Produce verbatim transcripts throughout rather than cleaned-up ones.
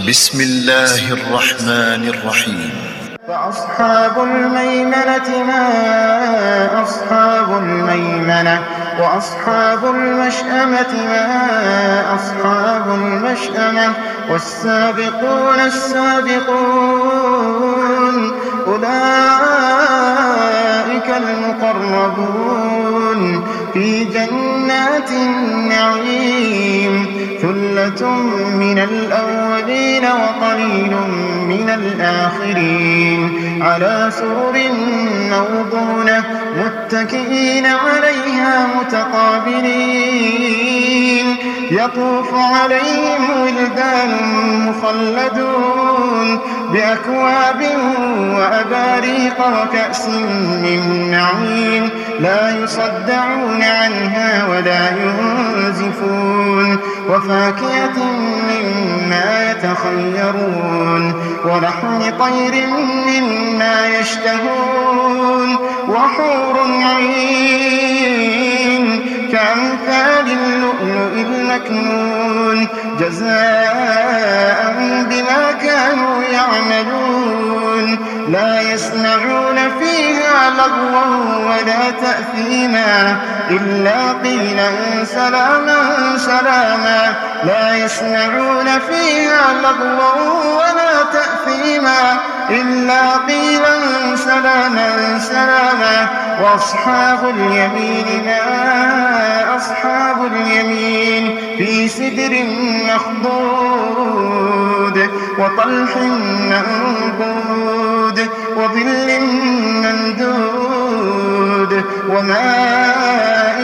بسم الله الرحمن الرحيم. فأصحاب الميمنة ما أصحاب الميمنة وأصحاب المشأمة ما أصحاب المشأمة والسابقون السابقون أولئك المقربون في جنات النعيم ثلة من الأولين وقليل من الآخرين على سرر موضونة متكئين عليها متقابلين يطوف عليهم ولدان مخلدون بأكواب وأباريق وكأس من معين لا يصدعون عنها ولا ينزفون وفاكهة مما يتخيرون ولحم طير مما يشتهون وحور عين كأمثال اللؤلؤ المكنون جزاء بما كانوا يعملون لا يسمعون فيها لغوا ولا تأثيما إلا قيلا سلاما سلاما لا يسمعون فيها لغوا ولا تأثيما إلا قيلا سلاما سلاما وأصحاب اليمين ما أصحاب اليمين في سدر مخضود وطلح منضود وظل ممدود وماء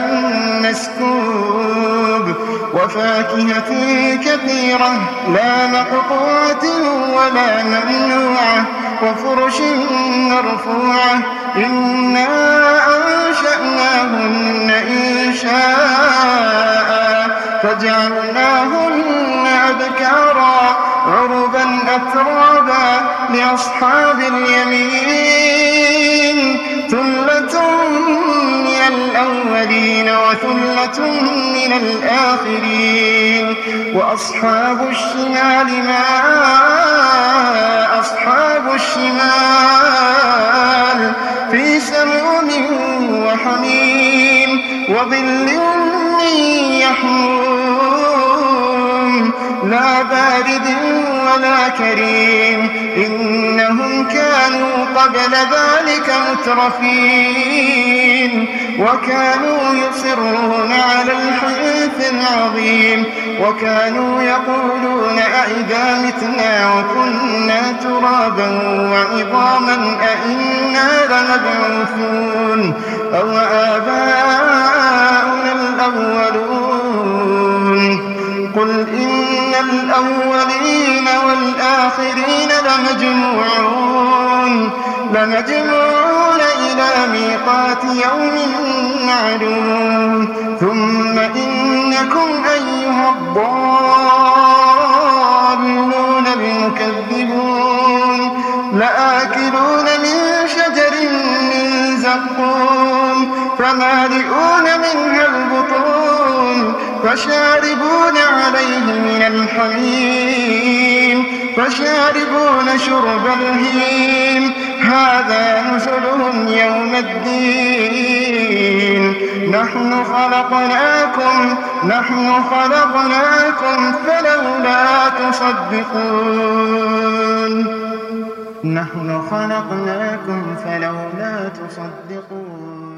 مسكوب وفاكهة كثيرة لا مقطوعة ولا ممنوعة وفرش مرفوعة إنا أنشأناهن إنشاء فجعلناهن أبكارا عربا أترابا لأصحاب اليمين ثلة من الأولين وثلة من الآخرين وأصحاب الشمال ما أصحاب الشمال في سموم وحميم وظل من يحموم لا بارد ولا كريم إنهم كانوا قبل ذلك مترفين وكانوا يصرون على الحنث العظيم وكانوا يقولون أئذا متنا وكنا ترابا وعظاما أئنا لمبعوثون أو آباؤنا الأولون قل إن الأولين والآخرين لمجموعون لمجموعون إلى ميقات يوم معلوم ثم إنكم أيها الضالون المكذبون لآكلون من شجر من زقوم فمالئون منها البطون فشاربون عليه من الحميم فشاربون شرب الهيم هذا نزلهم يوم الدين نحن خلقناكم نحن خلقناكم فلولا تصدقون نحن خلقناكم فلولا تصدقون